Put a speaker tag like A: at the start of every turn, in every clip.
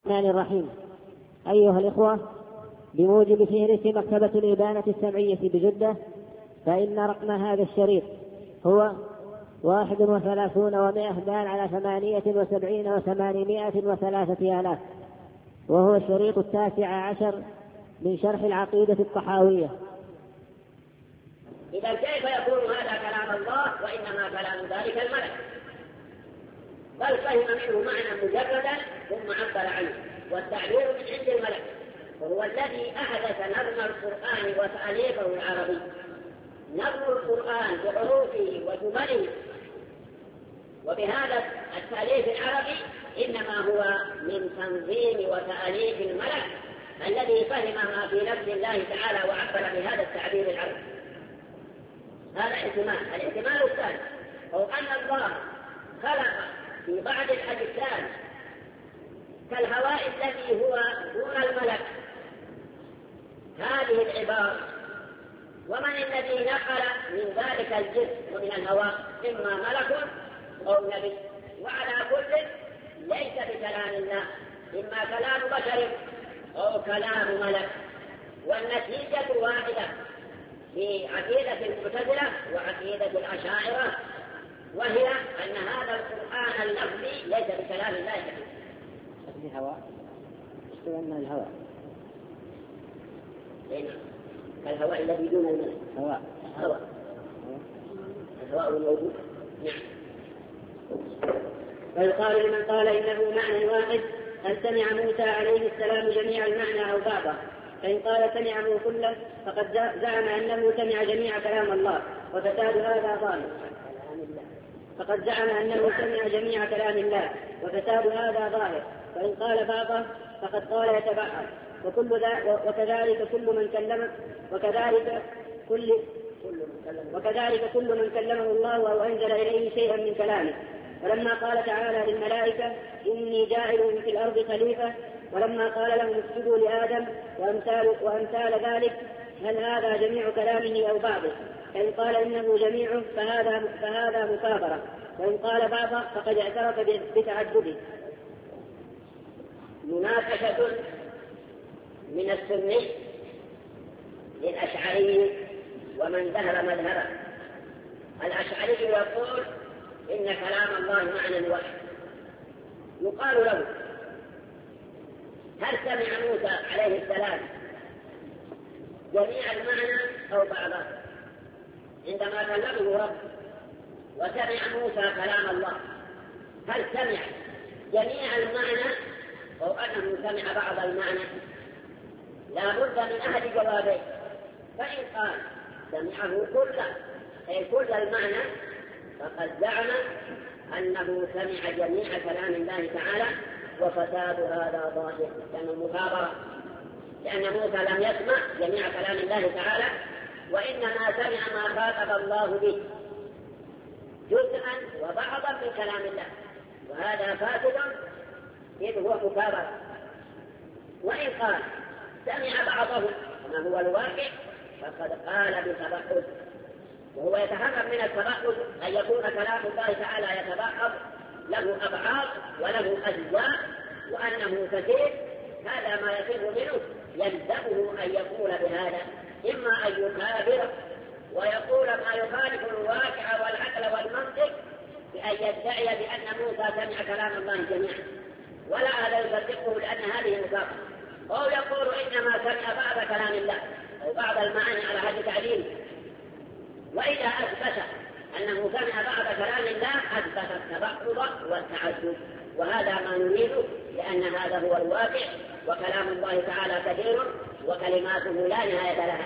A: الرحمن الرحيم. أيها الإخوة، بموجب فهرس مكتبة الإبانة السمعية بجدة، فإن رقم هذا الشريط هو 31 دال على 78 و803 وهو الشريط 19 من شرح العقيدة الطحاوية.
B: إذا كيف يكون هذا كلام الله وإنما كلام ذلك الملك؟ بل فهم منه معنى مجردا ثم عبر عنه، والتعبير من عند الملك، وهو الذي أحدث نظم القرآن وتأليفه العربي. نظم القرآن بحروفه وجمله وبهذا التأليف العربي إنما هو من تنظيم وتأليف الملك الذي فهم ما في نفس الله تعالى وعبر بهذا التعبير العربي. هذا الاحتمال الثاني هو أن الله خلق في بعض الأجسام كالهواء الذي هو دون الملك هذه العبارة، ومن الذي نقل من ذلك الجسم ومن الهواء إما ملك أو نبي، وعلى كل ليس بكلام الله، إما كلام بشر أو كلام ملك، والنتيجة واحدة في عقيدة المعتزلة وعقيدة الأشاعرة، وهي أن هذا القرآن اللفظي ليس بكلام الله تعالى.
A: الهواء استوى الهواء
B: كالهواء الذي دون الملك، الهواء الموجود. نعم. فيقال لمن قال إنه معنى واحد: هل سمع موسى عليه السلام جميع المعنى أو بعضه؟ فإن قال سمعه كله فقد زعم أنه سمع جميع كلام الله، وفساد هذا ظاهر. وإن قال بعضه فقد قال يتبعض، وكذلك كل من كلمه الله أو أنزل إليه شيئا من كلامه. ولما قال تعالى للملائكة: إني جاعل في الأرض خليفة، ولما قال لهم اسجدوا لآدم وأمثال ذلك، هل هذا جميع كلامه أو بعضه؟ فإن قال إنه جميع فهذا مكابرة، وإن قال بعضه فقد اعترف بتعدده. مناقشة من السني للأشعري ومن ذهب مذهبه. الأشعري يقول إن كلام الله معنى واحد. يقال له: هل سمع موسى عليه السلام جميع المعنى أو بعضه؟ عندما كلمه رب وسمع موسى كلام الله، هل سمع جميع المعنى أو أنه سمع بعض المعنى؟ لا بد من أحد جوابين. فإن قال سمعه كله أي كل المعنى فقد زعم أنه سمع جميع كلام الله تعالى، وفساد هذا ظاهر، لأنه مكابرة، لأن موسى لم يسمع جميع كلام الله تعالى، وإنما سمع ما خاطب الله به جزءا وبعضا من كلام الله، وهذا فاسد إذ هو مكابرة. وإن قال سمع بعضه كما هو الواقع فقد قال بتبعض، وهو يتحقق من التبعض أن يكون كلام الله تعالى يتبعض له أبعاد وله أجزاء وأنه كثير. هذا ما يصير منه يلزمه أن يقول بهذا، إما أن يكابر ويقول ما يخالف الواقع والعقل والمنطق بأن يدعي بأن موسى سمع كلام الله جميعا، ولا هذا يصدقه لأن هذه مكابرة، أو يقول إنما سمع بعض كلام الله أو بعض المعاني على هذا التعليل. وإذا أثبت أنه سمع بعض كلام الله أثبت التبعض والتعدد، وهذا ما نريده، لأن هذا هو الواقع، وكلام الله تعالى كثير وكلماته لا نهاية لها.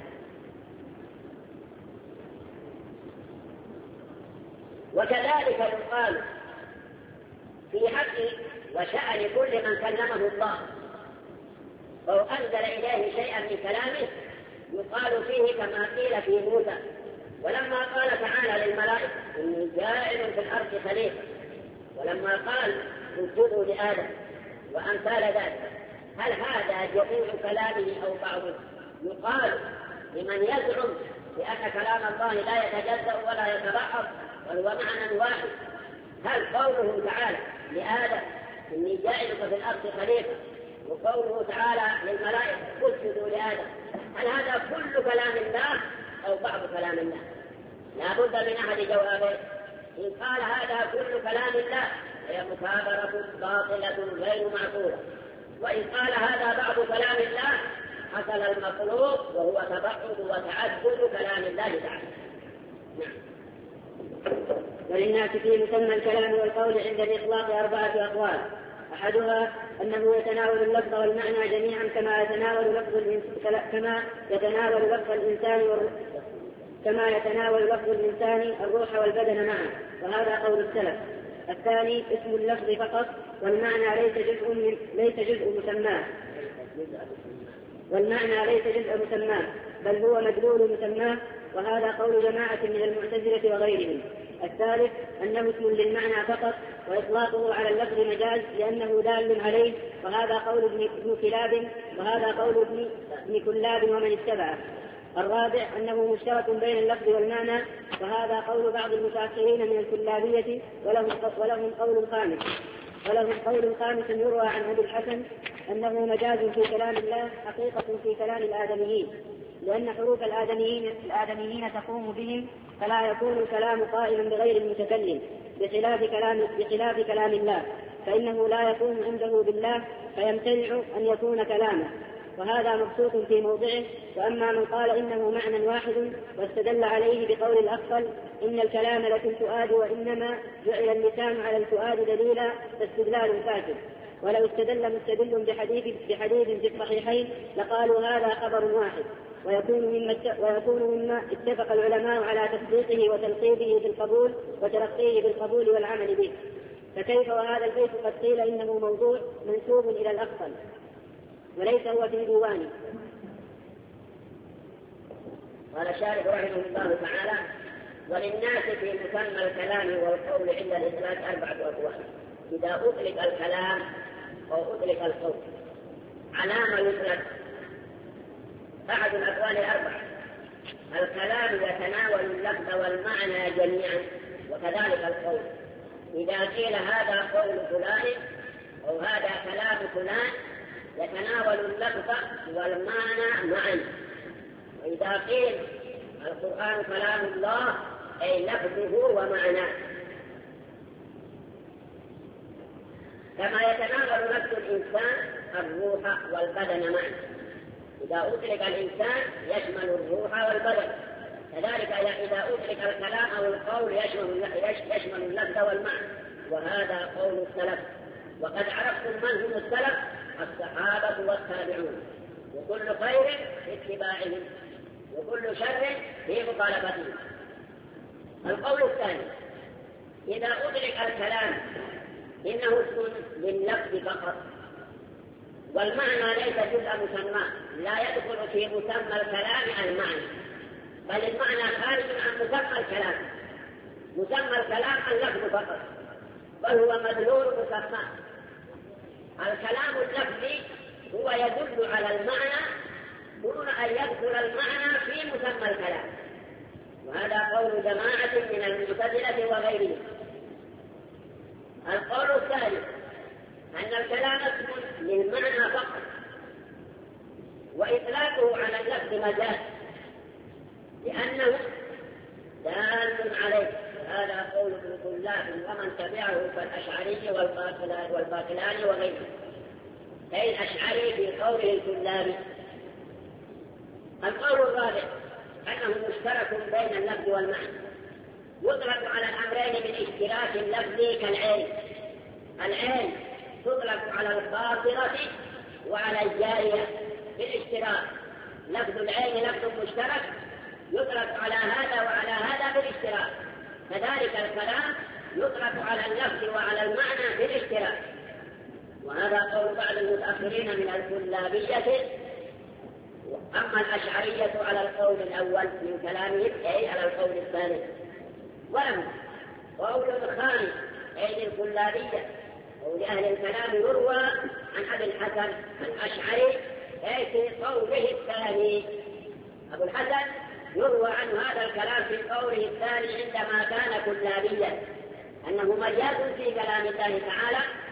B: وكذلك يقال في حق وشأن كل من كلمه الله أو أنزل إليه شيئا من كلامه، يقال فيه كما قيل في موسى: ولما قال تعالى للملائكة: إني جاعل في الأرض خليفة، ولما قال اسجدوا لآدم وأمثال ذلك، هل هذا جميع كلامه أو بعضه؟ يقال لمن يزعم بأن كلام الله لا يتجزأ ولا يتبعض وهو معنى واحد: هل قوله تعالى لآدم إني جاعلك في الأرض خليفة، وقوله تعالى للملائكة اسجدوا لآدم، هل هذا كل كلام الله أو بعض كلام الله؟ لا بد من أحد جوابين. إن قال هذا كل كلام الله هي مكابرة باطلة غير معقولة، وإن قال هذا بعض كلام الله حصل المطلوب وهو تبعد وتعدد كلام الله تعالى.
A: وللناس في مسمى الكلام والقول عند الإطلاق 4 أقوال. أحدها أنه يتناول اللفظ والمعنى جميعا كما يتناول لفظ الإنسان الروح والبدن معا، وهذا قول السلف. الثاني اسم اللفظ فقط والمعنى ليس جزء مسماه بل هو مدلول مسماه، وهذا قول جماعة من المعتزلة وغيرهم. الثالث أنه اسم للمعنى فقط وإطلاقه على اللفظ مجاز لأنه دال عليه، وهذا قول ابن كلاب وهذا قول ابن كلاب ومن اتبعه. الرابع أنه مشترك بين اللفظ والمعنى، وهذا قول بعض المتأخرين من الكلابية، ولهم قول خامس يروى عن أبي الحسن أنه مجاز في كلام الله حقيقة في كلام الآدميين، لأن حروف الآدميين تقوم بهم، فلا يكون الكلام قائما بغير المتكلم بخلاف كلام الله، فإنه لا يكون عنده بالله فيمتنع أن يكون كلامه، وهذا مبسوط في موضعه. وأما من قال إنه معنى واحد واستدل عليه بقول الأخفل إن الكلام لفي الفؤاد وإنما جعل اللسان على الفؤاد دليلا فاستدلال فاسد. ولو استدل مستدل بحديث في الصحيحين لقالوا هذا خبر واحد، ويكون مما اتفق العلماء على تصديقه وتلقيبه بالقبول وتلقيه بالقبول والعمل به. فكيف وهذا البيت قد قيل إنه موضوع منسوب إلى الأخفل وليس هو في ديوانه.
B: قال الشارح رحمه الله تعالى: وللناس في مسمى الكلام والقول عند الإطلاق 4 أقوال. إذا أطلق الكلام أو أطلق القول على ما يطلق أحد الأقوال 4: الكلام يتناول اللفظ والمعنى جميعا، وكذلك القول. إذا قيل هذا قول فلان أو هذا كلام فلان يتناول اللفظ والمعنى معا. وإذا قيل القرآن كلام الله أي لفظه ومعناه، كما يتناول نفس الإنسان الروح والبدن معا. إذا أطلق الإنسان يشمل الروح والبدن، كذلك إذا أطلق الكلام أو القول يشمل اللفظ والمعنى. وهذا قول السلف. وقد عرفتم من هم السلف: الصحابة والتابعون، وكل خير في اتباعهم وكل شر في مخالفتهم. القول الثاني: إذا أطلق الكلام إنه اسم لللفظ فقط، والمعنى ليس جزء مسمى، لا يدخل في مسمى الكلام المعنى، بل المعنى خارج عن مسمى الكلام. مسمى الكلام اللفظ فقط، بل هو مدلول مسمى. الكلام اللفظي هو يدل على المعنى دون أن يدخل المعنى في مسمى الكلام، وهذا قول جماعة من المعتزلة وغيرهم. القول الثالث: أن الكلام اسم للمعنى فقط، وإطلاقه على اللفظ مجاز لأنه دال عليه. هذا قول ابن كلاب ومن تبعه كالأشعري والباقلاني وغيره، أي الأشعري في قوله الكلابي. القول الرابع: أنه مشترك بين اللفظ والمعنى، يطلق على الأمرين بالاشتراك اللفظي كالعين. العين تطلق على الخاطرة وعلى الجارية بالاشتراك. لفظ العين لفظ مشترك يطلق على هذا وعلى هذا بالاشتراك، كذلك الكلام يطلق على اللفظ وعلى المعنى بالاشتراك. وهذا قول بعض المتأخرين من الكلابية. أما الأشعرية على القول الأول من كلامهم أي على القول الثاني. ولهم قول خامس أي للكلابية أو لأهل الكلام يروى عن أبي الحسن الأشعري أي في قوله الثاني. أبو الحسن يروى عنه هذا الكلام في قوله الثاني عندما كان كلابيا، أنه مجاز في كلام الله تعالى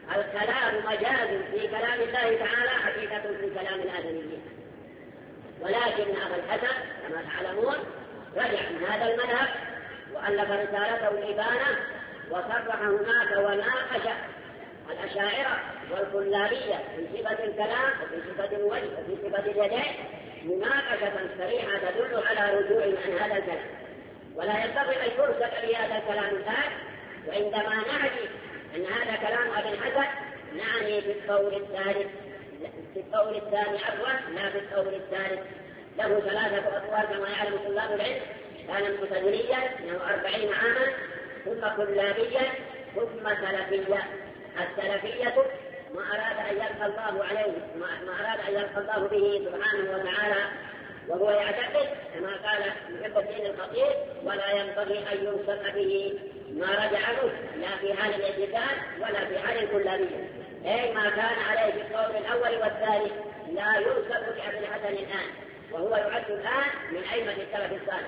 B: الكلام مجاز في كلام الله تعالى حقيقة في كلام الآدميين. ولكن أبا الحسن كما تعلمون رجع من هذا المذهب وألف رسالته الإبانة وصرح هناك وناقش الأشاعرة والكلابية في صفة الكلام وفي صفة الوجه وفي صفة اليدين مناقشة صريحة تدل على رجوع عن هذا الكلام. ولا ينبغي أن يرسل بهذا الكلام الآن. وعندما نعني أن هذا كلام أبي الحسن نعني في القول الثالث في القول الثاني عفوا لا في القول الثالث. له 3 أقوال كما يعلم طلاب العلم. كان معتزليا له 40 عاما ثم كلابيا ثم سلفيا. السلفية ما أراد أن يلقى الله عليه ما أراد أن يلقى الله به سبحانه وتعالى وهو يعتقد كما قال محب الدين الخطيب ولا ينبغي أن يوصف به ما رجع عنه لا في حال الاعتقاد ولا في حال الكلابية. أي ما كان عليه في القول الأول والثاني لا يوصف بأبي الحسن الآن وهو يعد الآن من أئمة السلف الصالح.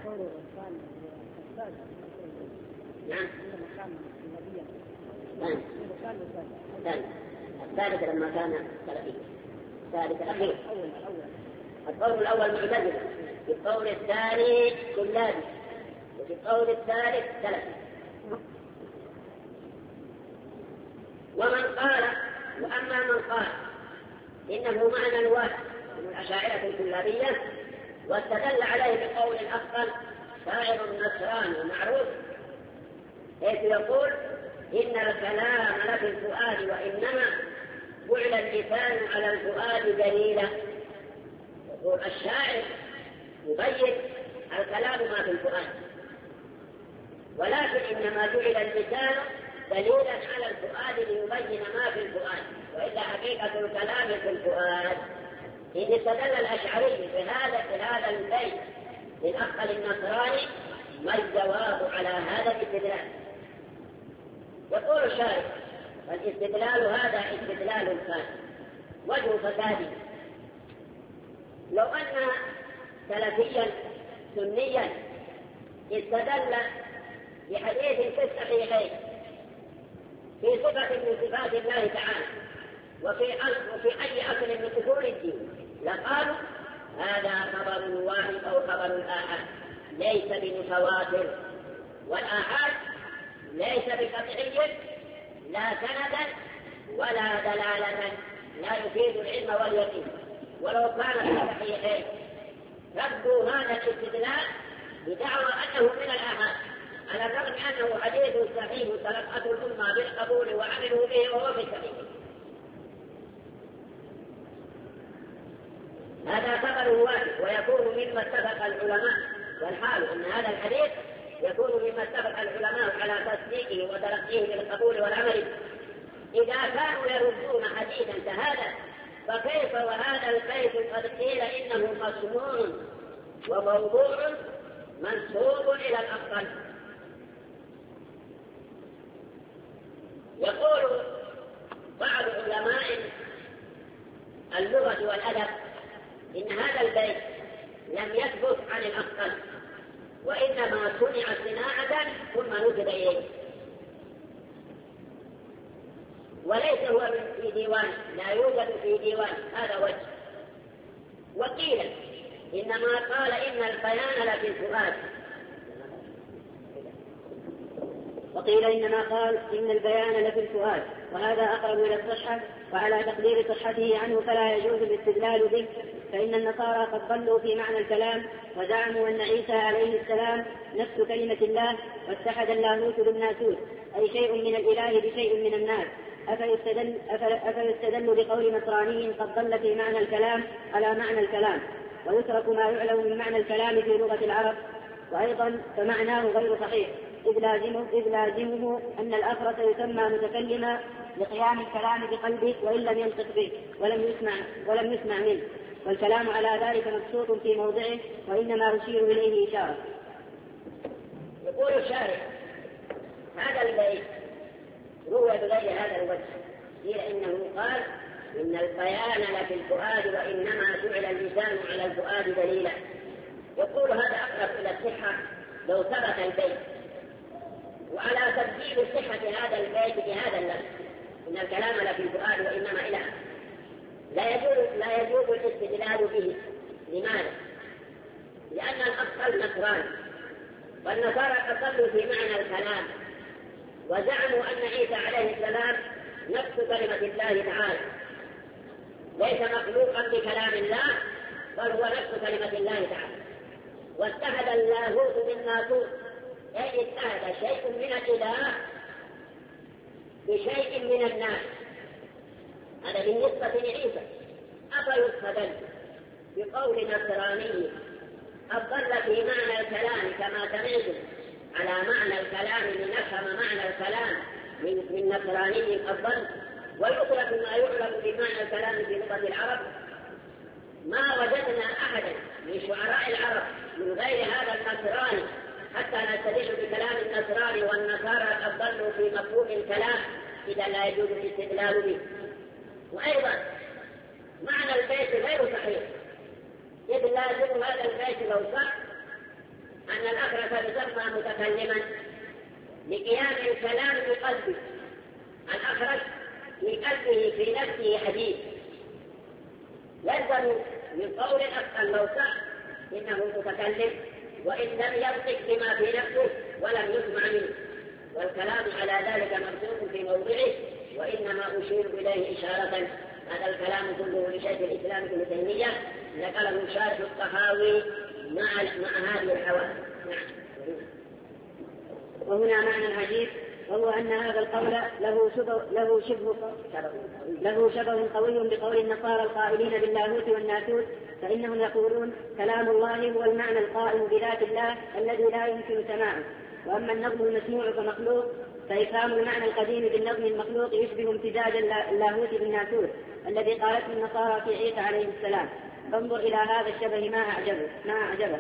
B: نعم. الثالث لما كان سلفي. الثالث الأخير. القول الأول معتزلي، في القول الثاني كلابي، وفي القول الثالث سلفي. وأما من قال إنه معنى واحد من الأشاعرة الكلابية واستدل عليه بقول الأفضل شاعر نصراني معروف حيث يقول إن الكلام لفي الفؤاد وإنما جعل اللسان على الفؤاد دليلا. يقول الشاعر يبين الكلام ما في الفؤاد ولكن إنما جعل اللسان دليلا على الفؤاد ليبين ما في الفؤاد وإلا حقيقة الكلام في الفؤاد. إذ استدل الأشعري بهذا البيت للأخ النصراني ما الجواب على هذا الاستدلال؟ يقول الشارع الاستدلال هذا استدلال فاسد وجه فساده. لو أن سلفيا سنيا استدل بحديث في الصحيحين في صفة من صفات الله تعالى وفي أي أصل من أصول الدين لقالوا هذا خبر واحد أو خبر الآحاد ليس بمتواتر والآحاد ليس بقطعي لا سندا ولا دلالة لا يفيد العلم واليقين. ولو كان في الصحيحين ردوا هذا الاستدلال بدعوى أنه من الآحاد على الرغم أنه حديث صحيح تلقته الأمة بالقبول وعملوا به وهو في الصحيح. هذا خبر واحد ويكون مما اتفق العلماء والحال أن هذا الحديث يكون مما اتفق العلماء على تصديقه وتلقيه بالقبول والعمل. إذا كانوا يردون حديثا كهذا فكيف وهذا البيت قد قيل إنه مسموع وموضوع منسوب إلى الأفضل. يقول بعض علماء اللغة والأدب إن هذا البيت لم يثبت عن الأفضل وإنما صنع صناعة ثم نسب إليه وليس هو في ديوان لا يوجد في ديوان. هذا وجه. وقيل إنما قال إن البيان لفي الفؤاد
A: وقيل إنما قال إن البيان لفي الفؤاد وهذا أقرب إلى الصحة وعلى تقدير صحته عنه فلا يجوز الاستدلال به فإن النصارى قد ضلوا في معنى الكلام وزعموا أن عيسى عليه السلام نفس كلمة الله واتحد اللاهوت بالناسوت أي شيء من الإله بشيء من الناس. أفيستدل بقول نصراني قد ضل في معنى الكلام على معنى الكلام ويترك ما يعلم من معنى الكلام في لغة العرب وأيضا فمعناه غير صحيح إذ لازمه أن الآخرة يسمى متكلما لقيام الكلام بقلبه وإن لم ينطق به ولم يسمع منه والكلام على ذلك مبسوط في موضعه وإنما أشير إليه إشارة.
B: يقول الشارع هذا البيت روى بغير هذا الوجه قيل إنه قال إن البيان لفي الفؤاد وإنما جعل اللسان على الفؤاد دليلا. يقول هذا أقرب إلى الصحة لو ثبت البيت وعلى تبديل صحة هذا البيت بهذا اللفظ إن الكلام لفي الفؤاد وإنما إله. لا يجوز الاستدلال به. لماذا؟ لأن الأصل نصراني، والنصارى أصلوا في معنى الكلام، وزعموا أن عيسى عليه السلام نفس كلمة الله تعالى، ليس مخلوقا بكلام الله، بل هو نفس كلمة الله تعالى. واتحد اللاهوت بالناسوت، أي اتحد شيء من الإله بشيء من الناس. هذا بالنسبة لعيسى. أفيستدل بقول نصراني أضل في معنى الكلام كما سمعتم على معنى الكلام لنفهم معنى الكلام من نصراني أضل، ويطلق ما يعلم بمعنى الكلام في لغة العرب؟ ما وجدنا أحدا من شعراء العرب من غير هذا النصراني حتى نستدل بكلام النصراني، والنصارى قد ضلوا في مفهوم الكلام، إذا لا يجوز الاستدلال به. وأيضا معنى البيت غير صحيح، إذ لازم هذا البيت لو صح أن الأخرس يسمى متكلما لقيام الكلام بقلبه. الأخرس في قلبه في نفسه حديث، يلزم من قول الأخرس لو صح إنه متكلم، وإن لم ينطق بما في نفسه ولم يسمع منه، والكلام على ذلك مرسوم في موضعه، وإنما أشير إليه إشارة. هذا الكلام كله لشيخ الإسلام ابن تيمية نقله شارح الطحاوي مع هذه الحوادث.
A: وهنا معنى الحديث، وهو أن هذا القول له شبه قوي بقول النصارى القائلين باللاهوت والناسوت، فإنهم يقولون كلام الله هو المعنى القائم بذات الله الذي لا يمكن سماعه، وأما النظم المسموع فمخلوق، فإفهام المعنى القديم بالنظم المخلوق يشبه امتزاج اللاهوت بالناسوت الذي قالته النصارى في عيسى عليه السلام. فانظر إلى هذا الشبه ما أعجبه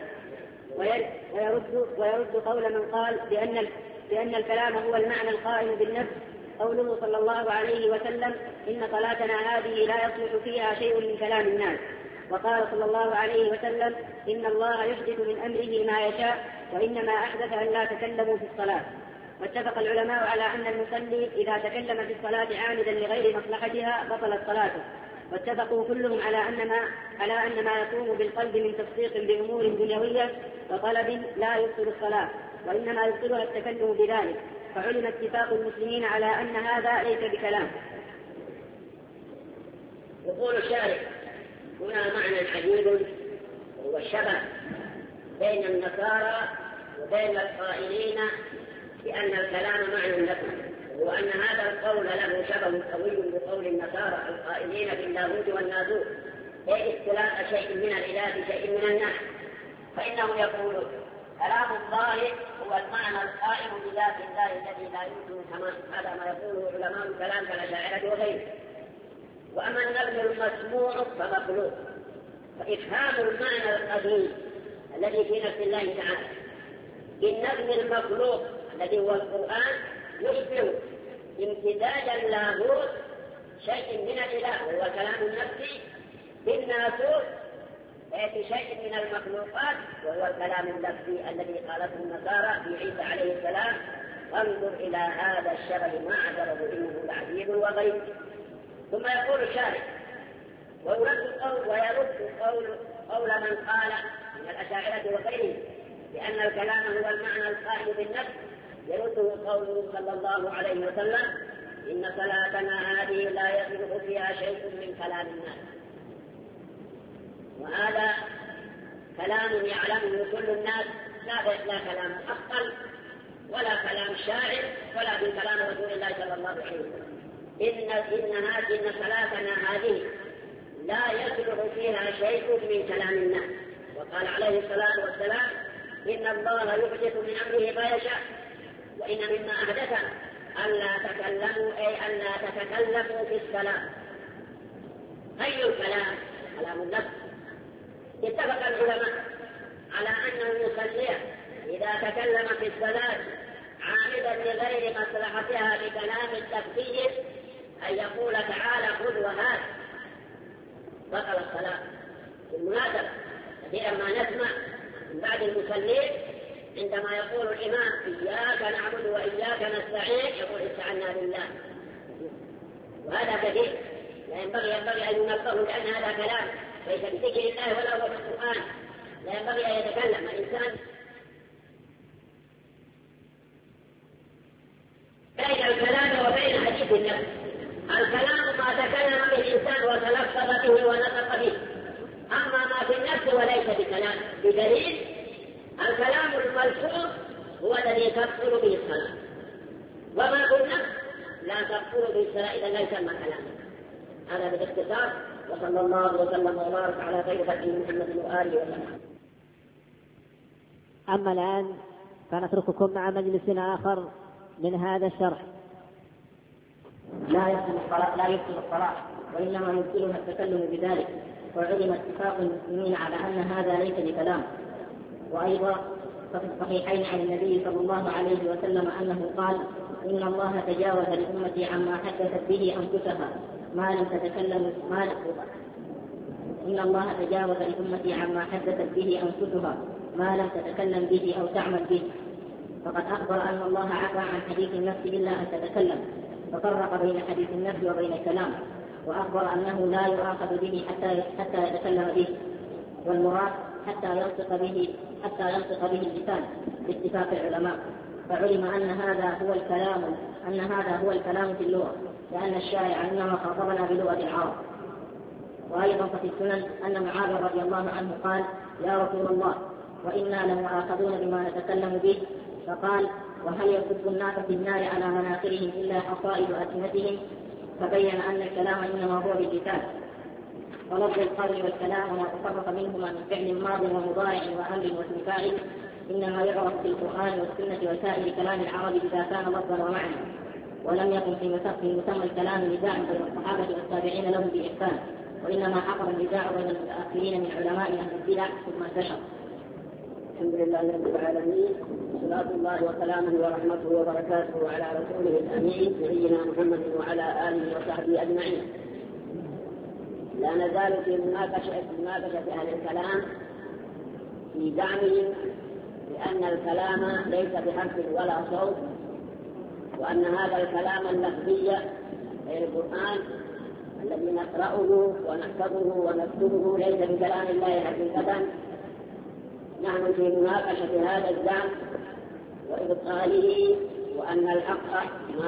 A: ويرد قول من قال بأن الكلام هو المعنى القائم بالنفس قوله صلى الله عليه وسلم إن صلاتنا هذه لا يصلح فيها شيء من كلام الناس، وقال صلى الله عليه وسلم إن الله يحدث من أمره ما يشاء، وإنما أحدث أن لا تكلموا في الصلاة. واتفق العلماء على أن المصلي إذا تكلم في الصلاة عامدا لغير مصلحتها بطلت صلاته، واتفقوا كلهم على أن ما يقوم بالقلب من تصديق بأمور دنيوية وطلب لا يبطل الصلاة، وإنما يبطلها التكلم بذلك، فعلم اتفاق المسلمين على أن هذا ليس بكلام.
B: يقول الشارع هنا معنى عجيب، هو الشبه بين النصارى وبين القائلين بأن الكلام معنى النفس، وأن هذا القول له شبه قوي بقول النصارى القائلين باللاهوت والناسوت، أي اختلاف شيء من الإله بشيء من الناس. فإنهم يقولون كلام الله هو المعنى القائم بذات الله الذي لا يمكن سماعه، هذا ما يقوله علماء الكلام كالأشاعرة وغيره. وأما النظم المسموع فمخلوق، فإفهام المعنى القديم الذي في نفس الله تعالى بالنظم المخلوق الذي هو القرآن يشبه امتزاج اللاهوت شيء من الإله وهو كلام النفس بالناسوت في شيء من المخلوقات وهو الكلام النفسي الذي قالته النصارى في عيسى عليه السلام. انظر إلى هذا الشبه ما عذره إنه لعجيب وغريب. ثم يقول الشارع ويرد قول من قال من الأشاعرة وغيرهم بأن الكلام هو المعنى القائم بالنفس، يرده قوله صلى الله عليه وسلم إن صلاتنا هذه لا يصلح فيها شيء من كلام الناس. وهذا كلام يعلمه كل الناس، لا كلام أقل ولا كلام شاعر ولا من كلام رسول الله صلى الله عليه وسلم. إن صلاتنا هذه لا يصلح فيها شيء من كلام الناس. وقال عليه الصلاة والسلام إن الله يحدث من أمره ما يشاء، وإن مما أحدث ألا تكلموا أي ألا تتكلموا في الصلاة. أي الكلام؟ كلام النفس. اتفق العلماء على أن المصلي إذا تكلم في الصلاة عامدا لغير مصلحتها بكلام تكفير أن يقول تعالى خذ وهات بطل الصلاة. بالمناسبة كثيرا ما نسمع من بعد المصلين عندما يقول الإمام إياك نعبد وإياك نستعين يقول استعنا بالله. وهذا كثير ينبغي أن ينبهوا لأن هذا كلام ليس بذكر الله ولا هو في القرآن. لا ينبغي أن يتكلم الإنسان بين الكلام وبين حديث النفس. الكلام ما تكلم به الإنسان وتلفظ به ونطق به، أما ما في النفس وليس بكلام، بدليل الكلام الملفوظ هو الذي تبطل به الصلاة، وما في النفس لا تبطل به الصلاة إذا لا يسمى كلاما. هذا بالاختصار، وصلى الله وسلم وبارك على خير خلقه محمد وآله وسلم.
C: أما الآن فنترككم مع مجلس آخر من هذا الشرح.
A: لا يبطل الصلاة وإنما يبطلها التكلم بذلك، وعلم اتفاق المسلمين على أن هذا ليس بكلام. وأيضا ففي الصحيحين عن النبي صلى الله عليه وسلم أنه قال: إن الله تجاوز لأمتي عما حدثت به أنفسها ما لم تتكلم إن الله تجاوز لأمتي عما حدثت به أنفسها ما لم تتكلم به أو تعمل به. فقد أخبر أن الله عفى عن حديث النفس إلا أن تتكلم، ففرق بين حديث النفس وبين الكلام، وأخبر أنه لا يؤاخذ به حتى يتكلم به، والمراد حتى ينطق به اللسان باتفاق العلماء. فعلم أن هذا هو الكلام في اللغة، لأن الشارع إنما خاطبنا بلغة العرب. وأيضا ففي السنن أن معاذ رضي الله عنه قال: يا رسول الله، وإنا لمؤاخذون بما نتكلم به. فقال: وهل يصب الناس في النار على مناخرهم إلا حصائد ألسنتهم؟ فبين أن الكلام إنما هو باللسان. ولفظ القول والكلام وما تصرف منهما من فعل ماض ومضارع وأمر واسم فاعل إنما يعرف في القرآن والسنة وسائر كلام العرب إذا كان لفظا ومعنى، ولم يكن في مسمى الكلام نزاع بين الصحابة والتابعين لهم بإحسان، وإنما حصل النزاع بين المتأخرين من علماء أهل البدع ثم انتشر.
B: الحمد لله رب العالمين، صلاة الله وسلامه ورحمته وبركاته على رسوله الأمين نبينا محمد وعلى آله وصحبه أجمعين. لا نزال في مناقشة أهل الكلام في زعمهم بأن الكلام ليس بحرف ولا صوت، وأن هذا الكلام اللفظي أي القرآن الذي نقرأه ونحفظه ونكتبه ليس بكلام الله حقيقة. نحن في مناقشة هذا الزعم وإبطاله، وأن الحق ما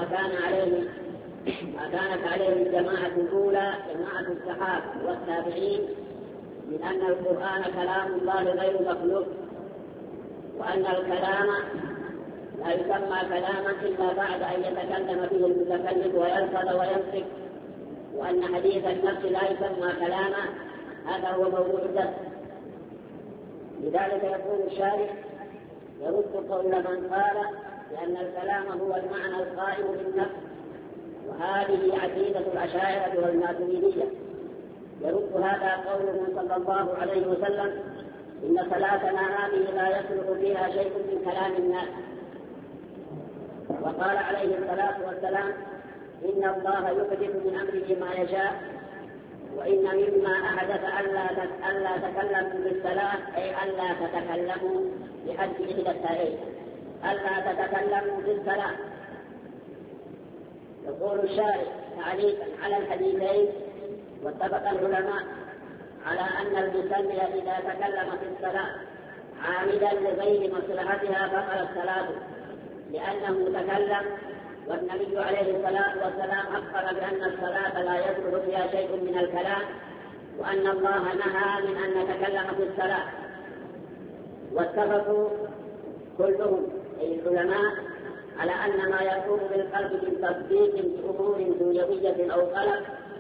B: كانت عليه الجماعة الأولى جماعة الصحابة والتابعين من أن القرآن كلام الله غير مخلوق، وأن الكلام لا يسمى كلاما إلا بعد أن يتكلم به المتكلم ويلفظ وينطق، وأن حديث النفس لا يسمى كلاما. هذا هو موضوع الدرس. لذلك يقول الشارح: يرد قول من قال لأن الكلام هو المعنى القائم بالنفس، وهذه عقيدة الأشاعرة والماتريدية. يرد هذا قوله صلى الله عليه وسلم: إن صلاتنا هذه لا يصلح فيها شيء من كلام الناس. وقال عليه الصلاة والسلام: إن الله يحدث من أمره ما يشاء، وإن مما أحدث ألا تكلموا بالصلاة أي ألا تتكلموا بحد إحدى التائين، ألا تتكلموا بالصلاة. يقول الشارع تعليقا على الحديثين: واتفق العلماء على أن المصلي إذا تكلم في الصلاة عامدا لغير مصلحتها بطلت صلاته، لأنه تكلم، والنبي عليه الصلاة والسلام أخبر بأن الصلاة لا يصلح فيها شيء من الكلام، وأن الله نهى من أن نتكلم في الصلاة. واتفقوا كلهم أي العلماء على أن ما يكون بالقلب من تصديق بأمور دنيوية أو قلق،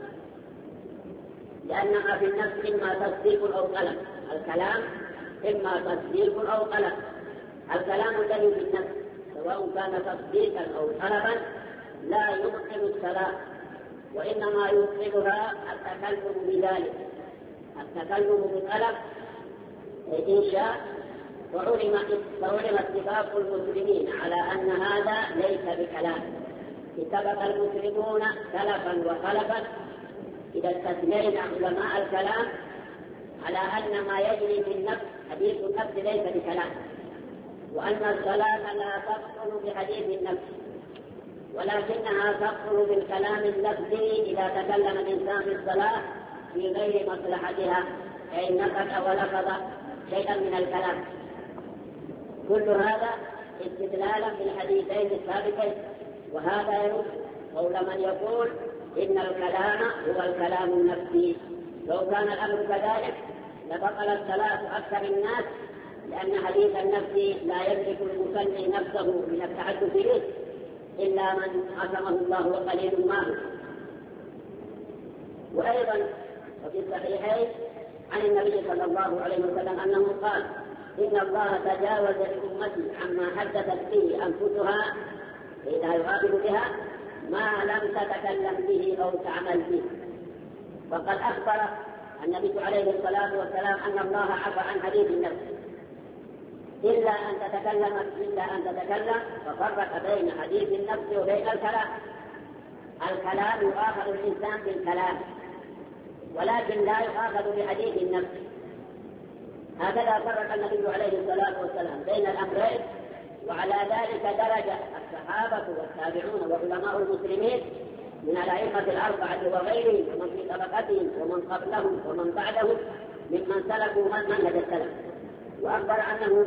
B: لأن ما في النفس إما تصديق أو قلق. الكلام إما تصديق أو قلق. الكلام الذي في النفس سواء كان تصديقا أو قلقا لا يبطل الصلاة، وإنما يبطلها التكلم بذلك، التكلم بقلق إنشاء. وعلم اتفاق المسلمين على أن هذا ليس بكلام. اتفق المسلمون سلفا وخلفا إذا استثنينا علماء الكلام على أن ما يجري في النفس حديث النفس ليس بكلام، وأن الصلاة لا تبطل بحديث النفس، ولكنها تبطل بالكلام اللفظي إذا تكلم الإنسان في الصلاة في غير مصلحتها، أي نطق ولفظ شيئا من الكلام. كل هذا استدلالا بالحديثين السابقين. وهذا يرد قول من يقول إن الكلام هو الكلام النفسي. لو كان الأمر كذلك لبطل الصلاة أكثر الناس، لأن حديث النفس لا يملك المصلي نفسه من التحدث به إلا من عصمه الله وقليل معه. وأيضا وفي الصحيحين عن النبي صلى الله عليه وسلم أنه قال إن الله تجاوز لأمتي عما حدثت به أنفسها فإذا يؤاخذ بها ما لم تتكلم به أو تعمل به. وقد أخبر النبي عليه الصلاة والسلام أن الله عفى عن حديث النفس إلا أن تتكلم ففرق بين حديث النفس وبين الكلام. الكلام يؤاخذ الإنسان بالكلام ولكن لا يؤاخذ بحديث النفس. هكذا فرق النبي عليه الصلاة والسلام بين الأمرين، وعلى ذلك درج الصحابة والتابعون وعلماء المسلمين من الأئمة الأربعة وغيرهم ومن في طبقتهم ومن قبلهم ومن بعدهم ممن سلكوا منهج السلف، وأخبر أنه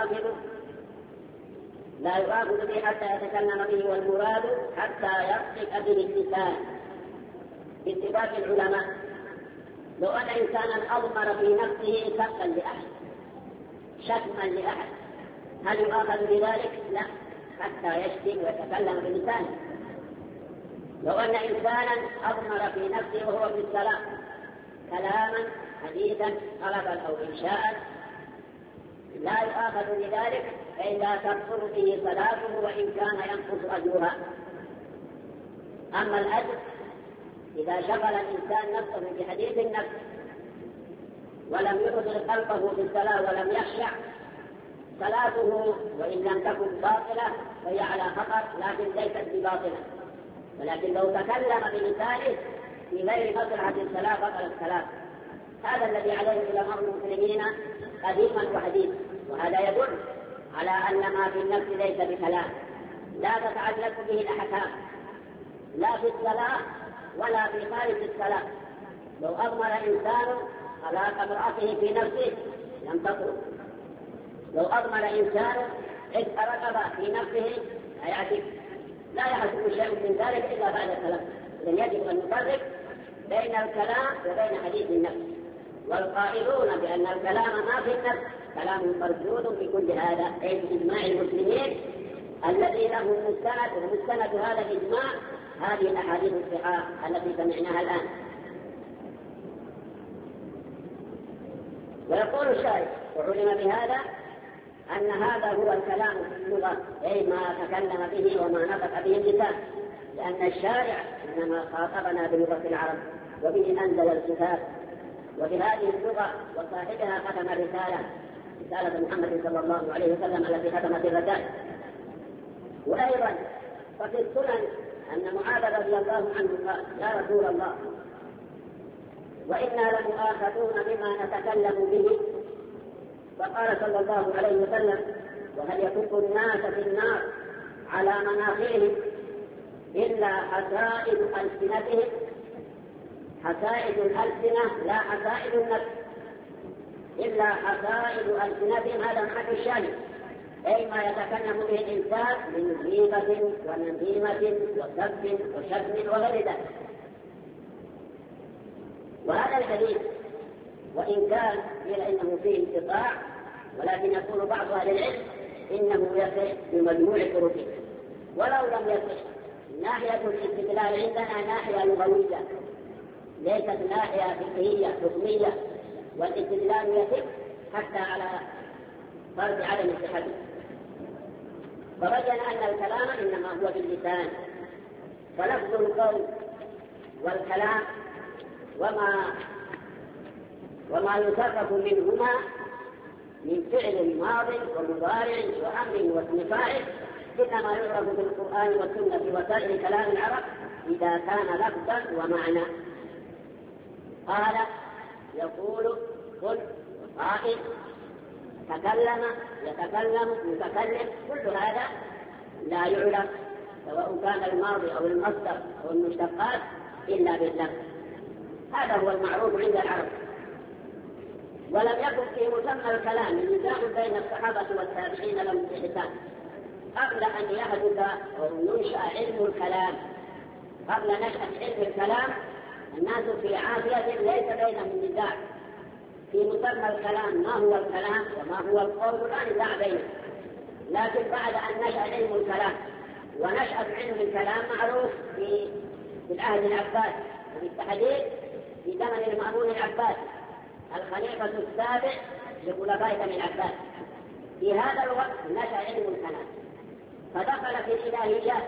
B: لا يؤاخذ به حتى يتكلم به، والمراد حتى ينطق به اللسان باتفاق العلماء. لو أن إنسانا أضمر في نفسه سبا لأحد شتما لأحد هل يؤاخذ بذلك؟ لا، حتى يشتم ويتكلم بلسانه. لو أن إنسانا أضمر في نفسه وهو في الصلاة كلاما حديثا طلبا أو إنشاء لا يؤاخذ بذلك، فإلا تبطل به صلاته وإن كان ينقص أجرها. أما الأجر إذا شغل الإنسان نفسه بحديث النفس ولم يحضر قلبه في الصلاة ولم يخشع، صلاته وإن لم تكن باطلة فهي على خطر لكن ليست بباطلة. ولكن لو تكلم بلسانه في غير مصلحة الصلاة بطل الصلاة. هذا الذي عليه علماء المسلمين قديما وحديثا، وهذا يدل على أن ما في النفس ليس بكلام، لا تتعلق به الأحكام لا في الصلاة ولا في خارج الصلاة. لو أضمر إنسان طلاق امرأته في نفسه لم تطلق. لو أضمر إنسان رغب في نفسه لا يحصل شيء من ذلك إلا بعد الكلام. إذن يجب أن نفرق بين الكلام وبين حديث النفس. والقائلون بأن الكلام ما في النفس كلام مردود بكل هذا، أي بإجماع المسلمين الذي له مستند، ومستند هذا الإجماع هذه الأحاديث الصحاح التي سمعناها الآن. ويقول الشاعر وعلم بهذا أن هذا هو الكلام في اللغة، أي ما تكلم به وما نطق به اللسان، لأن الشارع إنما خاطبنا بلغة العرب وبه أنزل الكتاب، وبهذه اللغة وصاحبها ختم رسالة محمد صلى الله عليه وسلم التي ختمت الرسائل. وأيضا وفي السنن أن معاذ رضي الله عنه قال يا رسول الله وإنا لمؤاخذون بما نتكلم به، فقال صلى الله عليه وسلم وهل يكب الناس في النار على مناخرهم إلا حسائد ألسنتهم، حسائد الألسنة لا حسائد النفس، إلا حسائد ألسنتهم. هذا معنى الشاهد، أي ما يتكلم به الإنسان من غيبة ونميمة وسب وشتم وغير ذلك. وهذا الحديث وإن كان قيل إنه فيه انقطاع، ولكن يقول بعض أهل العلم إنه يصح بمجموع طرقه. ولو لم يصح، ناحية الاستدلال عندنا ناحية لغوية ليست ناحية فقهية حكمية، والاستدلال يصح حتى على فرض عدم صحته. فبين أن الكلام إنما هو باللسان، فلفظ القول والكلام وما يصرف منهما من فعل ماض ومضارع وأمر واسم فاعل إنما يعرف في القرآن والسنة وسائر كلام العرب إذا كان لفظا ومعنى. قال يقول قل قائل تكلم يتكلم متكلم، كل هذا لا يعلم سواء كان الماضي أو المصدر أو المشتقات إلا باللفظ. هذا هو المعروف عند العرب. ولم يكن في مسمى الكلام نزاع بين الصحابة والتابعين لهم بإحسان قبل أن يحدث أو ينشأ علم الكلام. قبل نشأة علم الكلام الناس في عافية ليس بينهم نزاع في مسمى الكلام، ما هو الكلام وما هو القول، لا نزاع بينهم. لكن بعد أن نشأ علم الكلام ونشأة علم الكلام معروف في العهد العباسي وبالتحديد في زمن المأمون العباسي الخليفة السابع لخلفاء بني العباس. في هذا الوقت نشأ علم الكلام فدخل في الإلهيات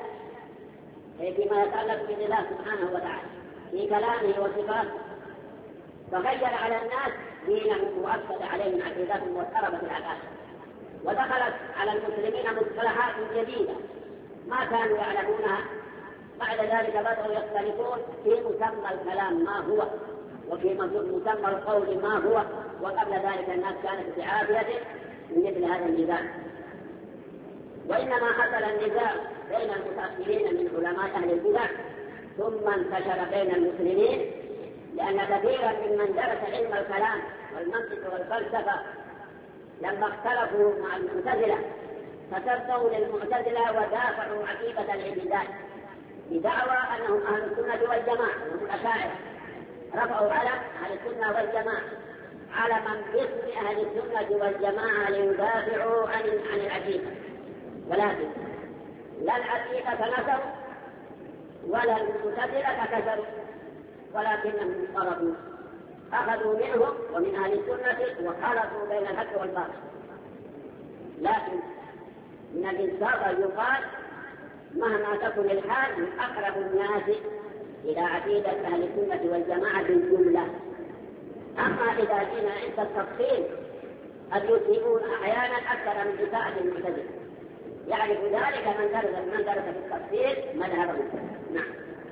B: فيما يتعلق بالله سبحانه وتعالى في كلامه وصفاته، فغير على الناس دينهم وأفسد عليهم عقيدتهم واضطربت العقائد، ودخلت على المسلمين مصطلحات جديدة ما كانوا يعلمونها. بعد ذلك بدأوا يختلفون في مسمى الكلام ما هو وفي مسمى القول ما هو، وقبل ذلك الناس كانت في عافية من مثل هذا النزاع. وإنما حصل النزاع بين المتأخرين من علماء أهل البدع ثم انتشر بين المسلمين، لأن كثيرا ممن درس علم الكلام والمنطق والفلسفة لما اختلفوا مع المعتزلة فسبوا للمعتزلة ودافعوا عقيدة الاعتزال بدعوى أنهم أهل السنة والجماعة وهم الأشاعرة. رفعوا علم أهل السنة والجماعة علما باسم أهل السنة والجماعة ليدافعوا عن العقيدة، ولكن لا العقيدة نسوا ولا المعتزلة كسروا، ولكنهم انصرفوا أخذوا منهم ومن أهل السنة وخلطوا بين الحق والباطل. لكن من الإنصاف أن يقال مهما تكن الحال من أقرب الناس إلى عقيدة أهل السنة والجماعة بالجملة. أما إذا جينا عند التفصيل قد يصيبون أحيانا أكثر من إساءة المعتزلة، يعرف ذلك من درس في التفصيل مذهبه. نعم.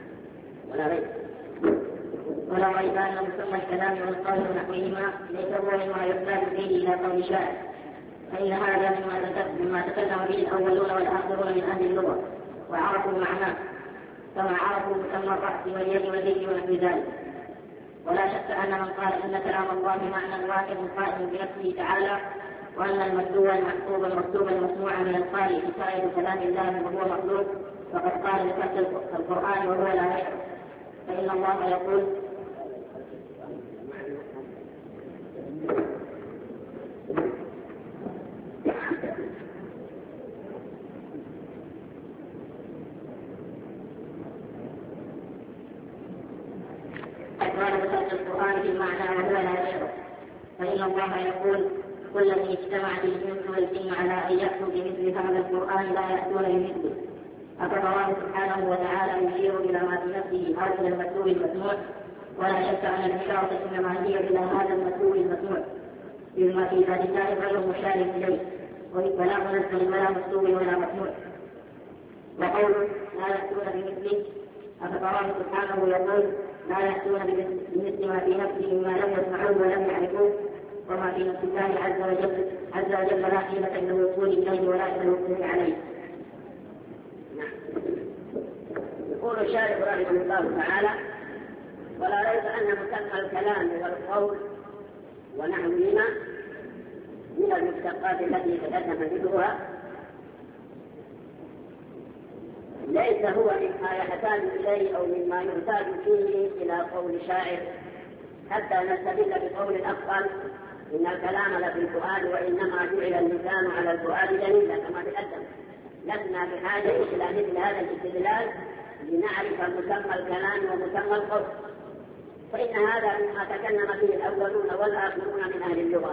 A: ولا ريب أن مسمى الكلام والقول ونحوهما ليس هو مما يحتاج فيه إلى قول شاعر، فإن هذا مما تكلم به الأولون والآخرون من أهل اللغة وعرفوا معناه كما عرفوا مسمى الرأس واليد واليد ونحو ذلك. ولا شك أن من قال إن كلام الله معنى واحد قائم بنفسه تعالى، وأن المتلو المحفوظ المكتوب المسموع من القارئ في سائر كلام الله وهو مخلوق فقد قال بفتح القرآن وهو لا يشعر، فإن الله يقول القرآن بالمعنى وهو لا يشعر، فإن الله يقول كل من اجتمعت الإنس والجن على أن يأتوا بمثل هذا القرآن لا يأتون بمثله. فالله سبحانه وتعالى يشير إلى ما في نفسه أو إلى المكتوب المسموع، ولا شك أن الإشارة إنما هي إلى هذا المكتوب المسموع بما في ذات الله غير مشار إليه، ولا منزل ولا مكتوب ولا مسموع. وقول لا يأتون بمثله فالله سبحانه يقول لا يأتون بمثل ما في نفسه مما لم يسمعوه ولم يعرفوه، وما في نفس الله عز وجل لا قيمة للوصول إليه ولا إلى الوصول عليه.
B: يقول الشارح رحمه الله تعالى: ولا ريب أن مسمى الكلام والقول ونحوهما من المشتقات التي تقدم ذكرها ليس هو مما يحتاج إليه أو مما يحتاج فيه إلى قول شاعر حتى نستدل بقول الأفضل إن الكلام لفي الفؤاد وإنما جعل اللسان على الفؤاد دليلا كما تقدم. لسنا بحاجة إلى مثل هذا الاستدلال لنعرف مسمى الكلام ومسمى القول، فإن هذا مما تكلم به الأولون والآخرون من أهل اللغة.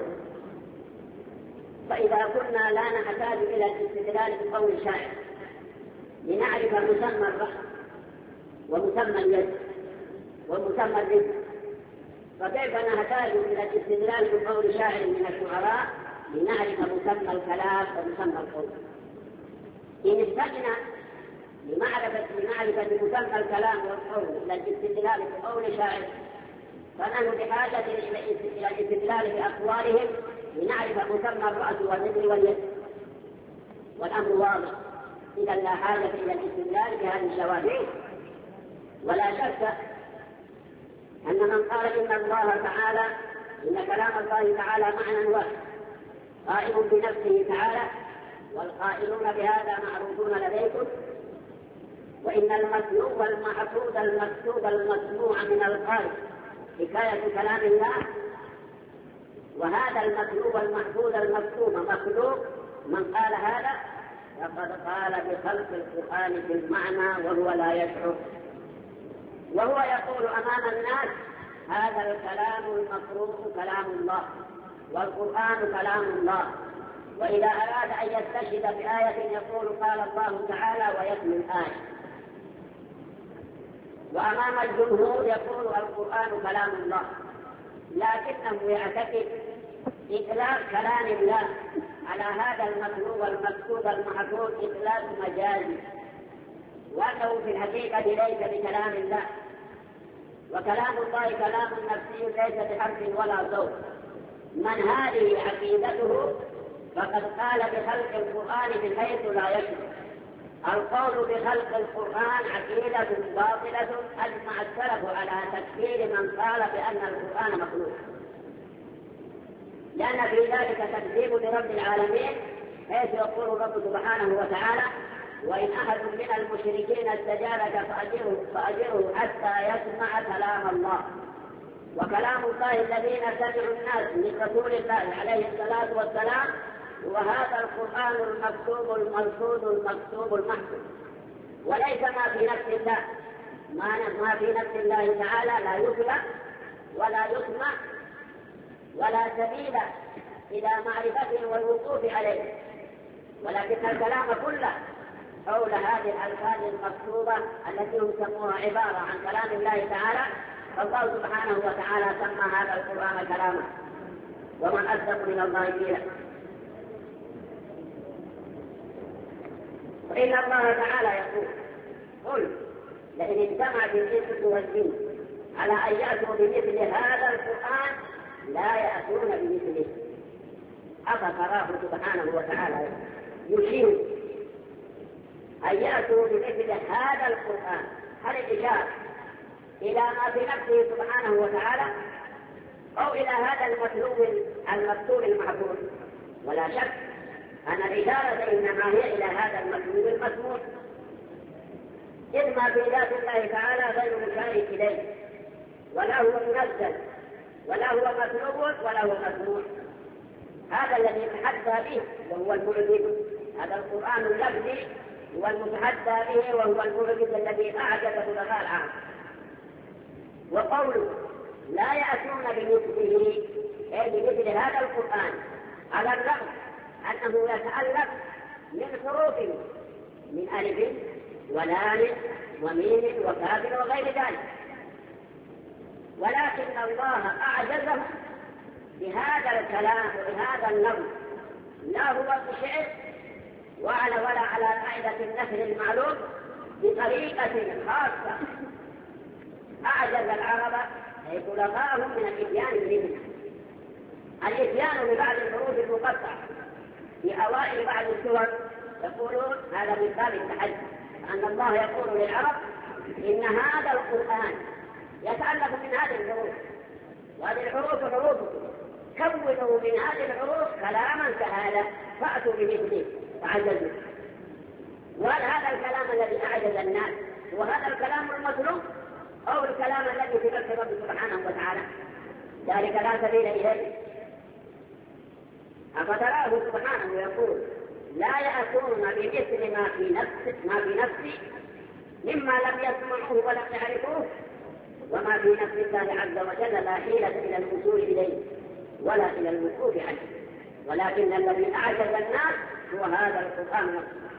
B: فإذا كنا لا نحتاج إلى الاستدلال بقول شاعر لنعرف مسمى الرأس ومسمى اليد ومسمى الرزق، فكيف نحتاج إلى الاستدلال بقول شاعر من الشعراء لنعرف مسمى الكلام ومسمى القول؟ إن احتجنا لمعرفة مسمى الكلام والقول إلى الاستدلال بقول شاعر فنحن بحاجة إلى الاستدلال بأقوالهم لنعرف مسمى الرأس والرجل واليد، والأمر واضح. إذا لا حاجة إلى الاستدلال بهذه الشواهد. ولا شك أن من قال إن كلام الله تعالى معنى واحد قائم بنفسه تعالى، والقائلون بهذا معروفون لديكم، وإن المطلوب والمحفوظ المكتوب المسموع من القارئ حكاية كلام الله، وهذا المطلوب المحفوظ المكتوب مخلوق، من قال هذا فقد قال بخلق القرآن في المعنى وهو لا يشعر، وهو يقول أمام الناس هذا الكلام المقروء كلام الله والقرآن كلام الله، وإذا أراد أن يستشهد بآية يقول قال الله تعالى ويتلو الآية، وأمام الجمهور يقول القرآن كلام الله، لكنه يعتقد إطلاق كلام الله على هذا المطلوب المكتوب المحفوظ إطلاق مجازي، وأنه في الحقيقة ليس بكلام الله، وكلام الله كلام نفسي ليس بحرف ولا صوت. من هذه عقيدته فقد قال بخلق القرآن بحيث لا يشعر. القول بخلق القرآن عقيدة باطلة أجمع السلف على تكفير من قال بأن القرآن مخلوق، لأن في ذلك تكذيب لرب العالمين، حيث يقول الرب سبحانه وتعالى وإن أحد من المشركين استجارك فأجره حتى يسمع كلام الله. وكلام الله الذي سمعوا الناس من رسول الله عليه الصلاة والسلام وهذا القرآن المكتوب الملفوظ المكتوب المحفوظ، وليس ما في نفس الله. ما في نفس الله تعالى لا يطلق ولا يسمع ولا سبيل إلى معرفته والوقوف عليه، ولكن الكلام كله حول هذه الألفاظ المكتوبة التي هم سموها عبارة عن كلام الله تعالى، فالله سبحانه وتعالى سمى هذا القرآن كلاما، ومن أصدق من الله قيلا. وإن الله تعالى يقول قل لئن اجتمعت الإنس والجن على أن يأتوا بمثل هذا القرآن لا يأتون بمثله. أفتراه سبحانه وتعالى يشير أن يأتوا بمثل هذا القرآن، هل الإشارة إلى ما في نفسه سبحانه وتعالى أو إلى هذا المكتوب المحفوظ؟ ولا شك أن الإشارة إنما هي إلى هذا المكتوب المسموع، إذ ما في ذات الله تعالى غير مشار إليه، ولا هو منزل ولا هو مطلوب ولا هو مسموع. هذا الذي يتحدى به وهو المعجز، هذا القرآن اللفظي هو المتحدى به وهو المعجز الذي أعجز بلغاء العالم. وقوله لا يأتون بمثله أي بمثل هذا القرآن على الرغم أنه يتألف من حروف من ألف ولام وميم وكاف وغير ذلك، ولكن الله أعجزه بهذا الكلام وبهذا اللفظ، لا هو بشعر ولا على قاعدة النثر المعلوم، بطريقة خاصة أعجز العرب أي طلقاهم من الإتيان منها. الإتيان ببعض الحروف المقطعة في أوائل بعض السور يقولون هذا من باب التحدي، أن الله يقول للعرب إن هذا القرآن يتألف من هذه الحروف، وهذه الحروف حروفكم، كونوا من هذه الحروف كلاما كهذا فأتوا بمثله فعجزوا. وهل هذا الكلام الذي أعجز الناس هو هذا الكلام المطلوب أو الكلام الذي في نفس رب سبحانه وتعالى؟ ذلك لا سبيل إليه. أفتراه سبحانه يقول لا يأتون بمثل ما في نفسي مما لم يسمعوه ولم يعرفوه، وما في نفس الله عز وجل لا حيلة إلى الوصول إليه ولا إلى الوقوف عنه، ولكن الذي أعجز الناس هو هذا القرآن نفسه.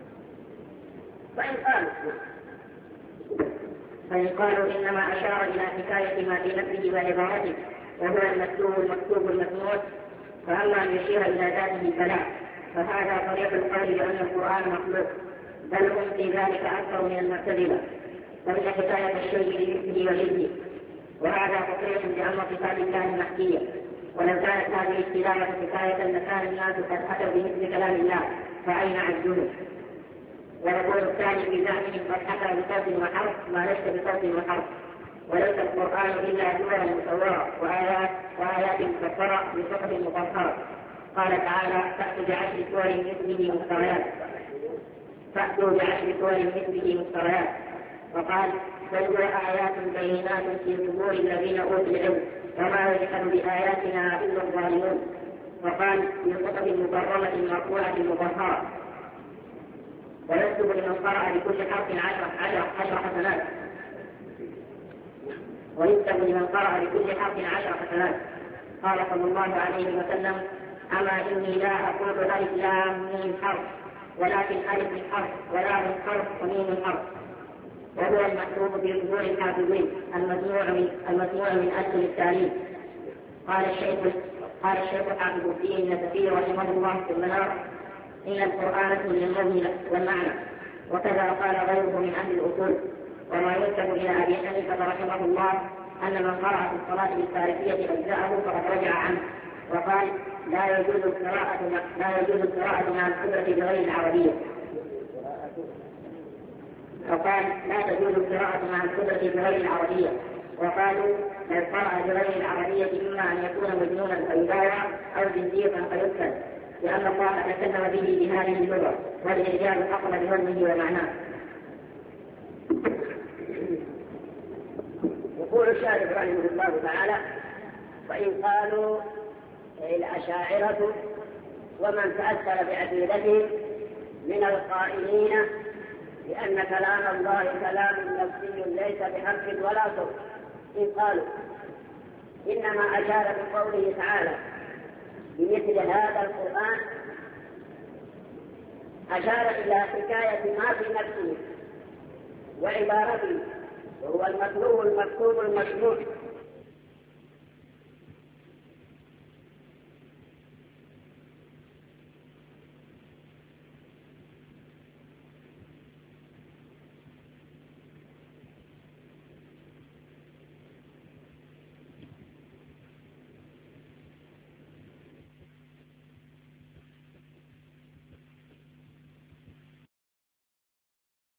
D: فإن قالوا إنما أشار إلى حكاية ما في نفسه وعبارته وهو المكتوب المسموع، فأما أن يشير إلى ذاته فلا، فهذا طريق القول بأن القرآن مخلوق، بل هم في ذلك أكثر من المعتزلة، فإن حكاية الشيء بمثله وجده، وهذا تصريح بأن صفات الله محكية، ولو كانت هذه الدلالة حكاية لكان الناس قد أتوا بمثل كلام الله فأين عجزوه. ويقول الثاني في زعمهم قد حكى بصوت وحرف ما ليس بصوت وحرف، وليس القرآن إلا سورة مصورة وآيات مفسرة بصحف مطهرة. قال تعالى: فأتوا بعشر سور مثله مفتريات. وقال: بل هو آيات بينات في صدور الذين أوتوا العلم وما يجحد بآياتنا إلا الظالمون. وقال: في صحف مكرمة مرفوعة مطهرة. ويكتب لمن قرأ بكل حرف 10 حسنات. ويكتب لمن قرأ بكل حرف 10 حسنات. قال صلى الله عليه وسلم: أما إني لا أقول ألف لام ميم حرف، ولكن ألف حرف ولام حرف وميم حرف. وهو المكتوب في صدور الحافظين المسموع من أجل التعليم. قال الشيخ حافظ الدين النسفي رحمه الله في المنار: إن القرآن اسم للمضمون والمعنى. وكذا قال غيره من أهل الأصول. وما يكتب إلى أبي حنيفة رحمه الله أن من قرأ في الصلاة بالفارسية أجزاءه فقد رجع عنه، وقال: لا يجوز القراءة مع القدرة بغير العربية. لا تجوز القراءة مع القدرة بغير العربية. وقالوا: من قرأ بغير العربية إما أن يكون مجنونا فيبايع أو زنديقا فيقتل، لأن الله تكلم به بهذه اللغة، والإرجاء أقل بوزنه ومعناه.
B: يقول الشارح رحمه الله تعالى: وإن قالوا الأشاعرة ومن تأثر بعقيدتهم من القائلين بأن كلام الله كلام نفسي ليس بحرف ولا صوت، إن قالوا إنما أشار بقوله تعالى بمثل هذا القرآن أشار إلى حكاية ما في نفسه وعبارته، وهو المطلوب المكتوب المسموع